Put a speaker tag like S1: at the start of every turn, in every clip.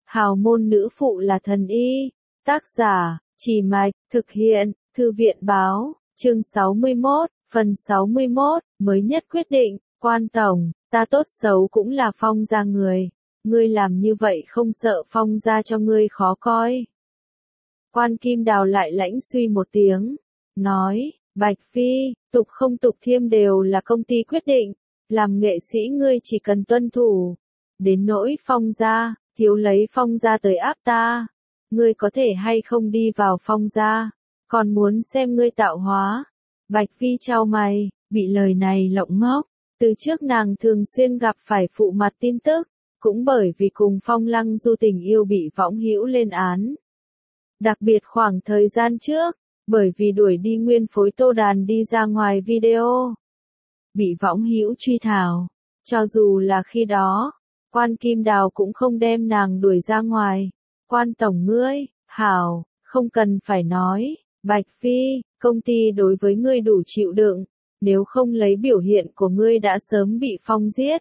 S1: Hào môn nữ phụ là thần y. Tác giả, Trì Mạch, thực hiện, Thư viện báo, chương 61, phần 61, mới nhất quyết định, Quan tổng, ta tốt xấu cũng là Phong gia người, ngươi làm như vậy không sợ Phong gia cho ngươi khó coi. Quan Kim Đào lại lãnh suy một tiếng, nói, Bạch Phi, tục không tục thiêm đều là công ty quyết định, làm nghệ sĩ ngươi chỉ cần tuân thủ. Đến nỗi Phong gia, thiếu lấy Phong gia tới áp ta, ngươi có thể hay không đi vào Phong gia, còn muốn xem ngươi tạo hóa. Bạch Phi chau mày, bị lời này lộng ngốc, từ trước nàng thường xuyên gặp phải phụ mặt tin tức, cũng bởi vì cùng Phong Lăng Du tình yêu bị võng hữu lên án. Đặc biệt khoảng thời gian trước, bởi vì đuổi đi nguyên phối Tô Đàn đi ra ngoài video, bị võng hữu truy thảo, cho dù là khi đó, Quan Kim Đào cũng không đem nàng đuổi ra ngoài. Quan tổng ngươi, hảo, không cần phải nói, Bạch Phi, công ty đối với ngươi đủ chịu đựng, nếu không lấy biểu hiện của ngươi đã sớm bị Phong giết.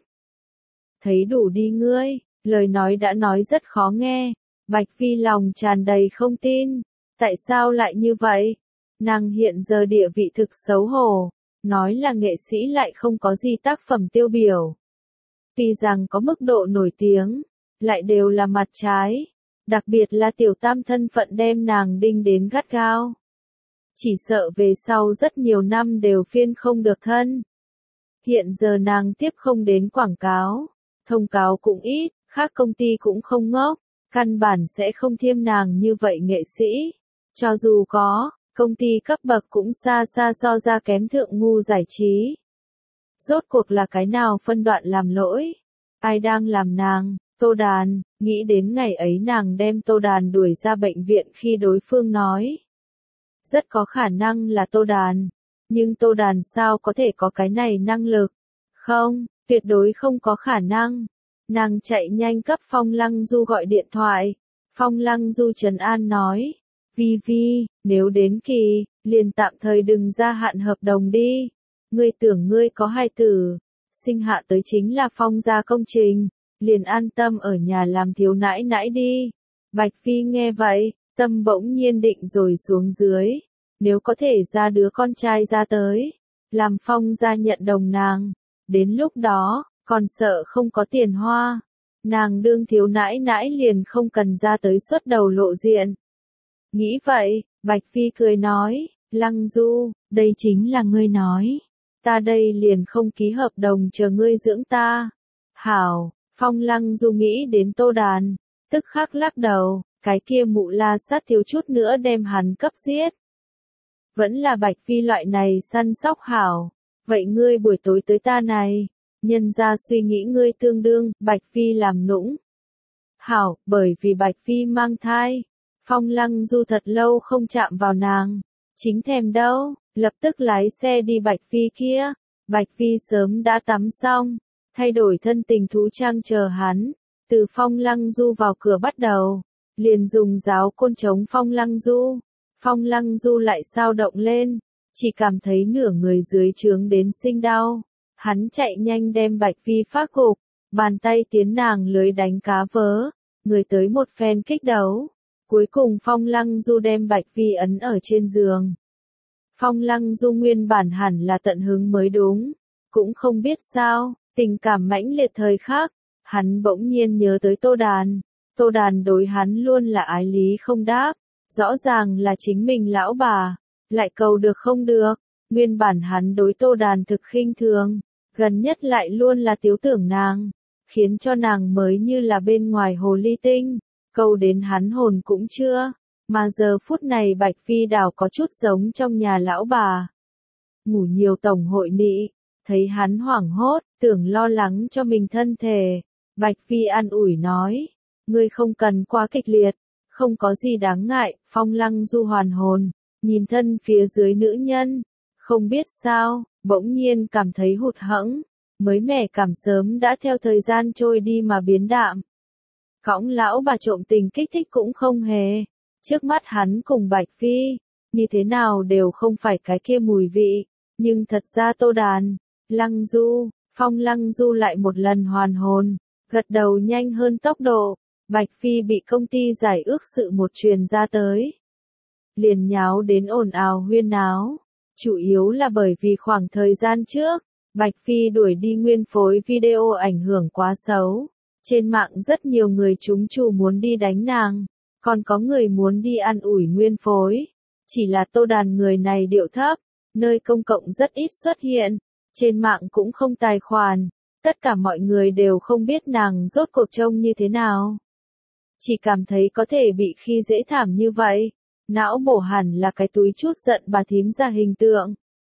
S1: Thấy đủ đi ngươi, lời nói đã nói rất khó nghe, Bạch Phi lòng tràn đầy không tin, tại sao lại như vậy? Nàng hiện giờ địa vị thực xấu hổ, nói là nghệ sĩ lại không có gì tác phẩm tiêu biểu. Tuy rằng có mức độ nổi tiếng, lại đều là mặt trái, đặc biệt là tiểu tam thân phận đem nàng đinh đến gắt gao. Chỉ sợ về sau rất nhiều năm đều phiên không được thân. Hiện giờ nàng tiếp không đến quảng cáo, thông cáo cũng ít, khác công ty cũng không ngốc, căn bản sẽ không thiêm nàng như vậy nghệ sĩ. Cho dù có, công ty cấp bậc cũng xa xa so ra kém thượng ngu giải trí. Rốt cuộc là cái nào phân đoạn làm lỗi? Ai đang làm nàng? Tô Đàn, nghĩ đến ngày ấy nàng đem Tô Đàn đuổi ra bệnh viện khi đối phương nói. Rất có khả năng là Tô Đàn, nhưng Tô Đàn sao có thể có cái này năng lực? Không, tuyệt đối không có khả năng. Nàng chạy nhanh cấp Phong Lăng Du gọi điện thoại. Phong Lăng Du trấn an nói, Vi Vi, nếu đến kỳ, liền tạm thời đừng gia hạn hợp đồng đi. Ngươi tưởng ngươi có hài tử, sinh hạ tới chính là Phong gia công trình, liền an tâm ở nhà làm thiếu nãi nãi đi. Bạch Phi nghe vậy, tâm bỗng nhiên định rồi xuống dưới, nếu có thể ra đứa con trai ra tới, làm Phong gia nhận đồng nàng, đến lúc đó, còn sợ không có tiền hoa, nàng đương thiếu nãi nãi liền không cần ra tới xuất đầu lộ diện. Nghĩ vậy, Bạch Phi cười nói, Lăng Du, đây chính là ngươi nói, ta đây liền không ký hợp đồng chờ ngươi dưỡng ta. Hảo, Phong Lăng Du nghĩ đến Tô Đàn, tức khắc lắc đầu, cái kia mụ la sát thiếu chút nữa đem hắn cấp giết. Vẫn là Bạch Phi loại này săn sóc hảo, vậy ngươi buổi tối tới ta này, nhân ra suy nghĩ ngươi tương đương, Bạch Phi làm nũng. Hảo, bởi vì Bạch Phi mang thai, Phong Lăng Du thật lâu không chạm vào nàng, chính thèm đâu, lập tức lái xe đi Bạch Phi kia. Bạch Phi sớm đã tắm xong, thay đổi thân tình thú trang chờ hắn, từ Phong Lăng Du vào cửa bắt đầu, liền dùng giáo côn chống Phong Lăng Du. Phong Lăng Du lại sao động lên, chỉ cảm thấy nửa người dưới trướng đến sinh đau. Hắn chạy nhanh đem Bạch Phi phát gục, bàn tay tiến nàng lưới đánh cá vớ, người tới một phen kích đấu. Cuối cùng Phong Lăng Du đem Bạch Phi ấn ở trên giường. Phong Lăng Du nguyên bản hẳn là tận hứng mới đúng, cũng không biết sao, tình cảm mãnh liệt thời khắc, hắn bỗng nhiên nhớ tới Tô Đàn. Tô Đàn đối hắn luôn là ái lý không đáp, rõ ràng là chính mình lão bà, lại cầu được không được. Nguyên bản hắn đối Tô Đàn thực khinh thường, gần nhất lại luôn là tiếu tưởng nàng, khiến cho nàng mới như là bên ngoài hồ ly tinh, cầu đến hắn hồn cũng chưa, mà giờ phút này Bạch Phi đảo có chút giống trong nhà lão bà. Ngủ nhiều tổng hội nị, thấy hắn hoảng hốt, tưởng lo lắng cho mình thân thể, Bạch Phi an ủi nói, ngươi không cần quá kịch liệt, không có gì đáng ngại. Phong Lăng Du hoàn hồn, nhìn thân phía dưới nữ nhân, không biết sao, bỗng nhiên cảm thấy hụt hẫng, mới mẻ cảm sớm đã theo thời gian trôi đi mà biến đạm. Cõng lão bà trộm tình kích thích cũng không hề, trước mắt hắn cùng Bạch Phi, như thế nào đều không phải cái kia mùi vị, nhưng thật ra Tô Đàn, Lăng Du, Phong Lăng Du lại một lần hoàn hồn, gật đầu nhanh hơn tốc độ, Bạch Phi bị công ty giải ước sự một truyền ra tới. Liền nháo đến ồn ào huyên náo. Chủ yếu là bởi vì khoảng thời gian trước, Bạch Phi đuổi đi nguyên phối video ảnh hưởng quá xấu. Trên mạng rất nhiều người trúng chủ muốn đi đánh nàng, còn có người muốn đi ăn ủi nguyên phối. Chỉ là Tô Đàn người này điệu thấp, nơi công cộng rất ít xuất hiện, trên mạng cũng không tài khoản, tất cả mọi người đều không biết nàng rốt cuộc trông như thế nào. Chỉ cảm thấy có thể bị khi dễ thảm như vậy, não bổ hẳn là cái túi chút giận bà thím ra hình tượng.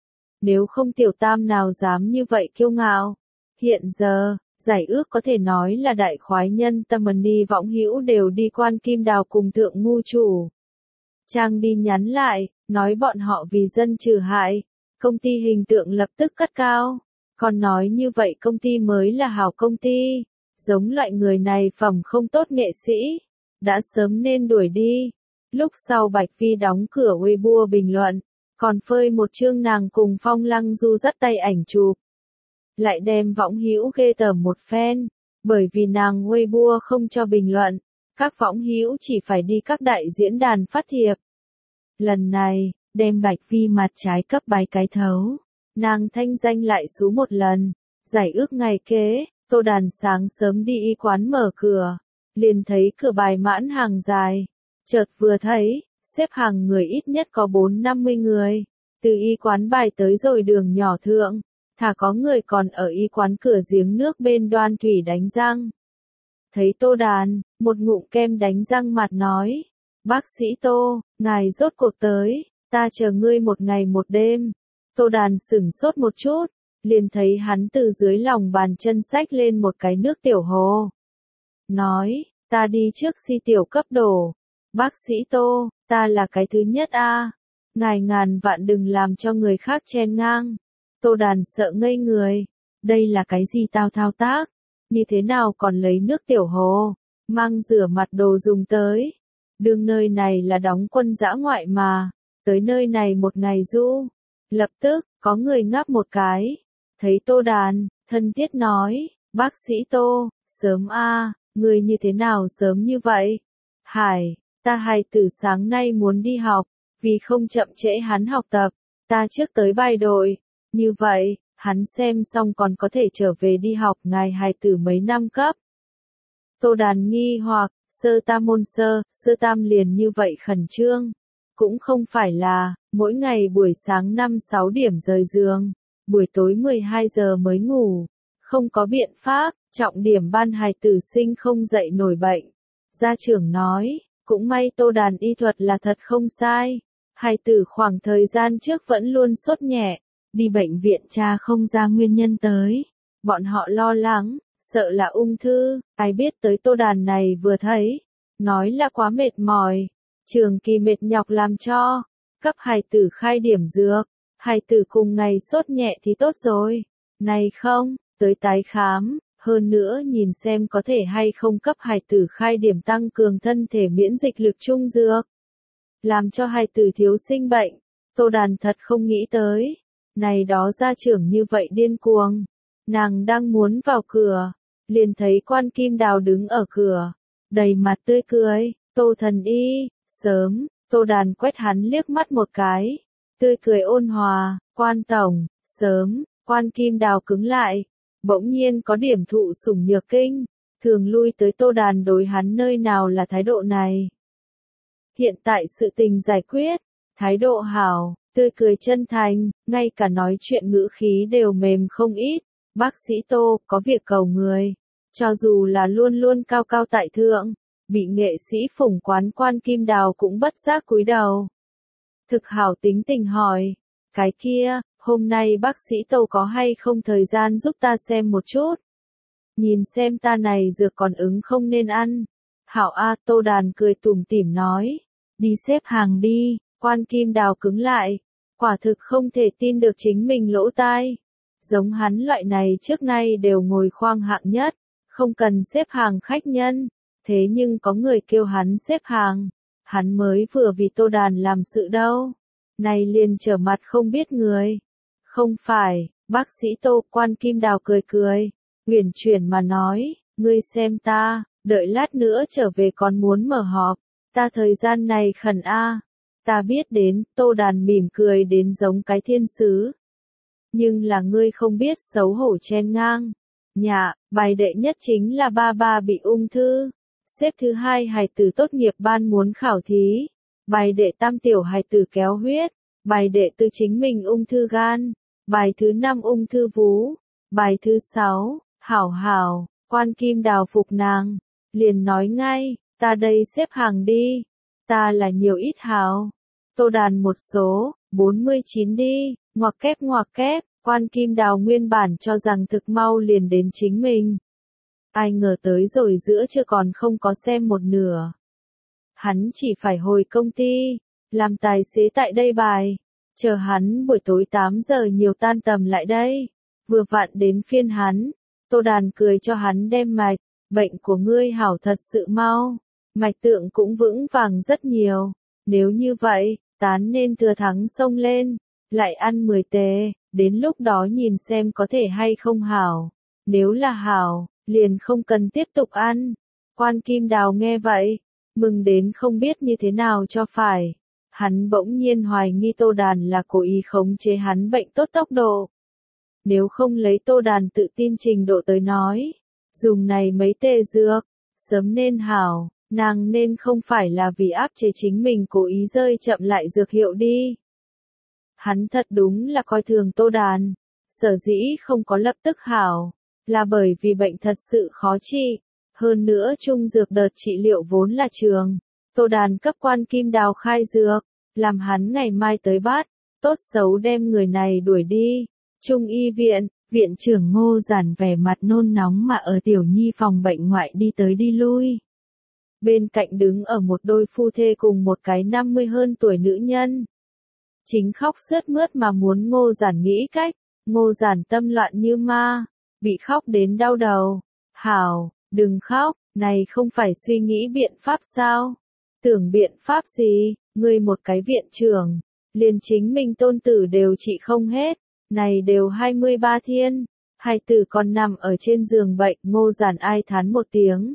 S1: Nếu không tiểu tam nào dám như vậy kiêu ngạo. Hiện giờ, giải ước có thể nói là đại khoái nhân tâm đi võng hữu đều đi quan kim đào cùng thượng ngu chủ. Trang đi nhắn lại, nói bọn họ vì dân trừ hại, công ty hình tượng lập tức cất cao. Còn nói như vậy công ty mới là hảo công ty, giống loại người này phẩm không tốt nghệ sĩ, đã sớm nên đuổi đi. Lúc sau Bạch Phi đóng cửa Weibo bình luận, còn phơi một chương nàng cùng Phong Lăng Du dắt tay ảnh chụp. Lại đem võng hữu ghê tởm một phen, bởi vì nàng Weibo không cho bình luận, các võng hữu chỉ phải đi các đại diễn đàn phát thiệp. Lần này, đem Bạch Phi mặt trái cấp bài cái thấu, nàng thanh danh lại xuống một lần. Giải ước ngày kế, Tô Đàn sáng sớm đi y quán mở cửa, liền thấy cửa bài mãn hàng dài. Chợt vừa thấy, xếp hàng người ít nhất có 4-50 người, từ y quán bài tới rồi đường nhỏ thượng, thà có người còn ở y quán cửa giếng nước bên đoan thủy đánh răng. Thấy Tô Đàn, một ngụm kem đánh răng mặt nói, bác sĩ Tô, ngài rốt cuộc tới, ta chờ ngươi một ngày một đêm. Tô Đàn sửng sốt một chút, liền thấy hắn từ dưới lòng bàn chân xách lên một cái nước tiểu hồ. Nói, ta đi trước si tiểu cấp đổ. Bác sĩ Tô, ta là cái thứ nhất a, ngài ngàn vạn đừng làm cho người khác chen ngang. Tô Đàn sợ ngây người, đây là cái gì tao thao tác, như thế nào còn lấy nước tiểu hồ, mang rửa mặt đồ dùng tới. Đương nơi này là đóng quân dã ngoại mà, tới nơi này một ngày du. Lập tức, có người ngáp một cái, thấy Tô Đàn, thân thiết nói, bác sĩ Tô, sớm a, người như thế nào sớm như vậy? Hải, ta hài tử sáng nay muốn đi học, vì không chậm trễ hắn học tập, ta trước tới bài đội, như vậy, hắn xem xong còn có thể trở về đi học ngài hài tử mấy năm cấp. Tô Đàn nghi hoặc, sơ tam môn sơ tam liền như vậy khẩn trương. Cũng không phải là, mỗi ngày buổi sáng 5-6 điểm rời giường, buổi tối 12 giờ mới ngủ. Không có biện pháp, trọng điểm ban hài tử sinh không dậy nổi bệnh. Gia trưởng nói, cũng may Tô Đàn y thuật là thật không sai. Hài tử khoảng thời gian trước vẫn luôn sốt nhẹ, đi bệnh viện tra không ra nguyên nhân tới. Bọn họ lo lắng, sợ là ung thư, ai biết tới Tô Đàn này vừa thấy, nói là quá mệt mỏi. Trường kỳ mệt nhọc làm cho, cấp hài tử khai điểm dược, hài tử cùng ngày sốt nhẹ thì tốt rồi, này không, tới tái khám, hơn nữa nhìn xem có thể hay không cấp hài tử khai điểm tăng cường thân thể miễn dịch lực trung dược, làm cho hài tử thiếu sinh bệnh. Tô Đàn thật không nghĩ tới, này đó gia trưởng như vậy điên cuồng, nàng đang muốn vào cửa, liền thấy quan kim đào đứng ở cửa, đầy mặt tươi cười, Tô thần y. Sớm, Tô Đàn quét hắn liếc mắt một cái, tươi cười ôn hòa, quan tổng, sớm, quan kim đào cứng lại, bỗng nhiên có điểm thụ sủng nhược kinh, thường lui tới Tô Đàn đối hắn nơi nào là thái độ này. Hiện tại sự tình giải quyết, thái độ hảo, tươi cười chân thành, ngay cả nói chuyện ngữ khí đều mềm không ít, bác sĩ Tô có việc cầu người, cho dù là luôn luôn cao cao tại thượng. Bị nghệ sĩ phủng quán quan kim đào cũng bất giác cúi đầu. Thực hảo tính tình hỏi, cái kia, hôm nay bác sĩ Tô có hay không thời gian giúp ta xem một chút? Nhìn xem ta này dược còn ứng không nên ăn. Hảo a, Tô Đàn cười tủm tỉm nói, đi xếp hàng đi, quan kim đào cứng lại, quả thực không thể tin được chính mình lỗ tai. Giống hắn loại này trước nay đều ngồi khoang hạng nhất, không cần xếp hàng khách nhân. Thế nhưng có người kêu hắn xếp hàng, hắn mới vừa vì Tô Đàn làm sự đâu. Này liền trở mặt không biết người. Không phải, bác sĩ Tô, quan kim đào cười cười, uyển chuyển mà nói, ngươi xem ta, đợi lát nữa trở về còn muốn mở họp, ta thời gian này khẩn a. Ta biết đến, Tô Đàn mỉm cười đến giống cái thiên sứ. Nhưng là ngươi không biết xấu hổ chen ngang. Dạ, bài đệ nhất chính là ba bị ung thư. Xếp thứ hai hài tử tốt nghiệp ban muốn khảo thí. Bài đệ tam tiểu hài tử kéo huyết. Bài đệ tư chính mình ung thư gan. Bài thứ năm ung thư vú. Bài thứ sáu, hảo, quan kim đào phục nàng. Liền nói ngay, ta đây xếp hàng đi. Ta là nhiều ít hảo. Tô Đàn một số, 49 đi, ngoặc kép, quan kim đào nguyên bản cho rằng thực mau liền đến chính mình. Ai ngờ tới rồi giữa chưa còn không có xem một nửa. Hắn chỉ phải hồi công ty, làm tài xế tại đây bài, chờ hắn buổi tối 8 giờ nhiều tan tầm lại đây. Vừa vặn đến phiên hắn, Tô Đàn cười cho hắn đem mạch, bệnh của ngươi hảo thật sự mau, mạch tượng cũng vững vàng rất nhiều. Nếu như vậy, tán nên thừa thắng xông lên, lại ăn 10 tề, đến lúc đó nhìn xem có thể hay không hảo. Nếu là hảo, liền không cần tiếp tục ăn. Quan Kim Đào nghe vậy, mừng đến không biết như thế nào cho phải. Hắn bỗng nhiên hoài nghi Tô Đàn là cố ý khống chế hắn bệnh tốt tốc độ. Nếu không lấy Tô Đàn tự tin trình độ tới nói, dùng này mấy tê dược, sớm nên hảo, nàng nên không phải là vì áp chế chính mình cố ý rơi chậm lại dược hiệu đi. Hắn thật đúng là coi thường Tô Đàn, sở dĩ không có lập tức hảo, là bởi vì bệnh thật sự khó trị, hơn nữa trung dược đợt trị liệu vốn là trường. Tô Đàn cấp Quan Kim Đào khai dược, làm hắn ngày mai tới bắt, tốt xấu đem người này đuổi đi. Trung y viện, viện trưởng Ngô Giản vẻ mặt nôn nóng mà ở Tiểu Nhi phòng bệnh ngoại đi tới đi lui. Bên cạnh đứng ở một đôi phu thê cùng một cái 50 hơn tuổi nữ nhân. Chính khóc sướt mướt mà muốn Ngô Giản nghĩ cách, Ngô Giản tâm loạn như ma, bị khóc đến đau đầu. Hảo, đừng khóc, này không phải suy nghĩ biện pháp sao? Tưởng biện pháp gì, ngươi một cái viện trưởng, liền chính mình tôn tử đều trị không hết, này đều 23 thiên, hai tử còn nằm ở trên giường bệnh. Ngô Giản ai thán một tiếng.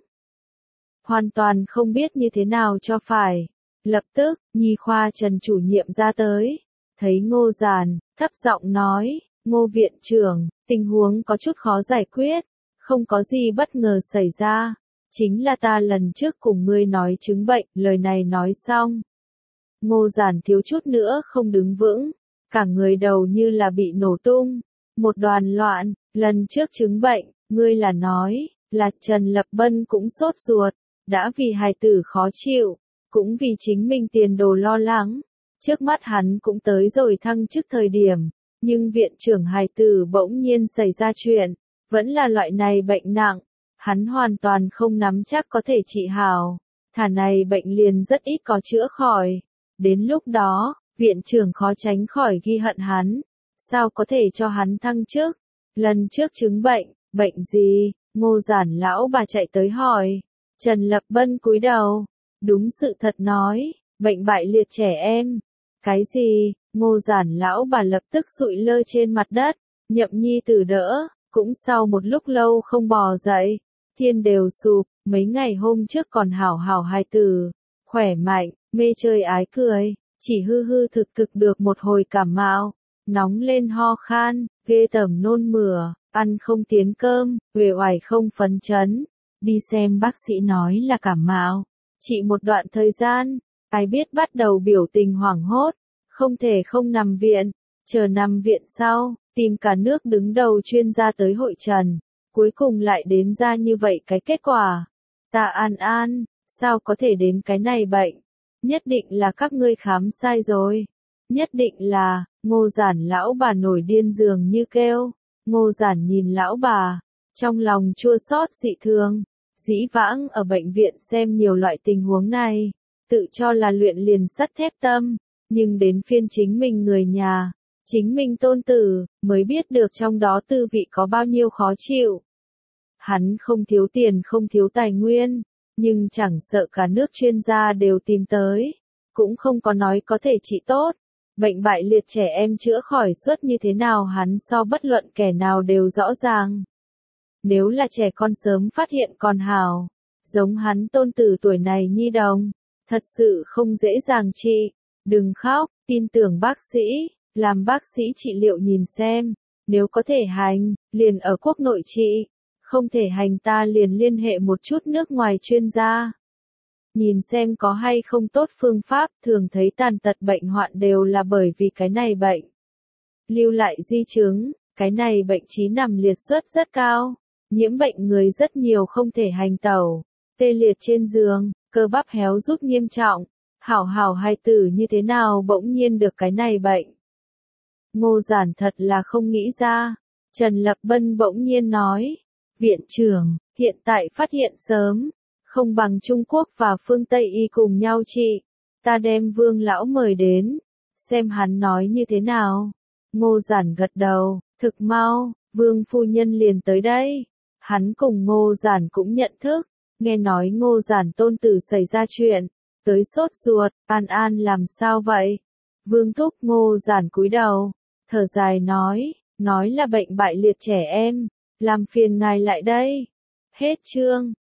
S1: Hoàn toàn không biết như thế nào cho phải. Lập tức, nhi khoa Trần chủ nhiệm ra tới, thấy Ngô Giản, thấp giọng nói, Ngô viện trưởng, tình huống có chút khó giải quyết, không có gì bất ngờ xảy ra. Chính là ta lần trước cùng ngươi nói chứng bệnh, lời này nói xong. Ngô Giản thiếu chút nữa không đứng vững, cả người đầu như là bị nổ tung, một đoàn loạn. Lần trước chứng bệnh, ngươi là nói, là Trần Lập Bân cũng sốt ruột, đã vì hài tử khó chịu, cũng vì chính mình tiền đồ lo lắng. Trước mắt hắn cũng tới rồi thăng chức thời điểm, nhưng viện trưởng hài tử bỗng nhiên xảy ra chuyện, vẫn là loại này bệnh nặng, hắn hoàn toàn không nắm chắc có thể trị hảo, thả này bệnh liền rất ít có chữa khỏi. Đến lúc đó, viện trưởng khó tránh khỏi ghi hận hắn, sao có thể cho hắn thăng chức? Lần trước chứng bệnh, bệnh gì? Ngô Giản lão bà chạy tới hỏi. Trần Lập Bân cúi đầu, đúng sự thật nói, bệnh bại liệt trẻ em. Cái gì? Ngô Giản lão bà lập tức sụi lơ trên mặt đất, Nhậm Nhi tử đỡ, cũng sau một lúc lâu không bò dậy, thiên đều sụp, mấy ngày hôm trước còn hảo hảo hài tử, khỏe mạnh, mê chơi ái cười, chỉ hư hư thực thực được một hồi cảm mạo, nóng lên ho khan, ghê tởm nôn mửa, ăn không tiến cơm, uể oải không phấn chấn. Đi xem bác sĩ nói là cảm mạo, chỉ một đoạn thời gian, ai biết bắt đầu biểu tình hoảng hốt, không thể không nằm viện, chờ nằm viện sau, tìm cả nước đứng đầu chuyên gia tới hội trần, cuối cùng lại đến ra như vậy cái kết quả. Ta An, sao có thể đến cái này bệnh? Nhất định là các ngươi khám sai rồi. Nhất định là, Ngô Giản lão bà nổi điên dường như kêu. Ngô Giản nhìn lão bà, trong lòng chua xót dị thường. Dĩ vãng ở bệnh viện xem nhiều loại tình huống này, tự cho là luyện liền sắt thép tâm, nhưng đến phiên chính mình người nhà, chính mình tôn tử, mới biết được trong đó tư vị có bao nhiêu khó chịu. Hắn không thiếu tiền không thiếu tài nguyên, nhưng chẳng sợ cả nước chuyên gia đều tìm tới, cũng không có nói có thể trị tốt. Bệnh bại liệt trẻ em chữa khỏi suốt như thế nào hắn so bất luận kẻ nào đều rõ ràng. Nếu là trẻ con sớm phát hiện còn hào, giống hắn tôn tử tuổi này nhi đồng, thật sự không dễ dàng trị. Đừng khóc, tin tưởng bác sĩ, làm bác sĩ trị liệu nhìn xem, nếu có thể hành, liền ở quốc nội trị, không thể hành ta liền liên hệ một chút nước ngoài chuyên gia. Nhìn xem có hay không tốt phương pháp, thường thấy tàn tật bệnh hoạn đều là bởi vì cái này bệnh. Lưu lại di chứng, cái này bệnh trí nằm liệt suất rất cao, nhiễm bệnh người rất nhiều không thể hành tẩu, tê liệt trên giường, cơ bắp héo rút nghiêm trọng, hảo hảo hài tử như thế nào bỗng nhiên được cái này bệnh. Ngô Giản thật là không nghĩ ra, Trần Lập Bân bỗng nhiên nói, viện trưởng, hiện tại phát hiện sớm, không bằng Trung Quốc và phương Tây y cùng nhau trị, ta đem Vương lão mời đến, xem hắn nói như thế nào. Ngô Giản gật đầu, thực mau, Vương phu nhân liền tới đây. Hắn cùng Ngô Giản cũng nhận thức, nghe nói Ngô Giản tôn tử xảy ra chuyện, tới sốt ruột, An An làm sao vậy? Vương thúc. Ngô Giản cúi đầu, thở dài nói là bệnh bại liệt trẻ em, làm phiền ngài lại đây. Hết chương.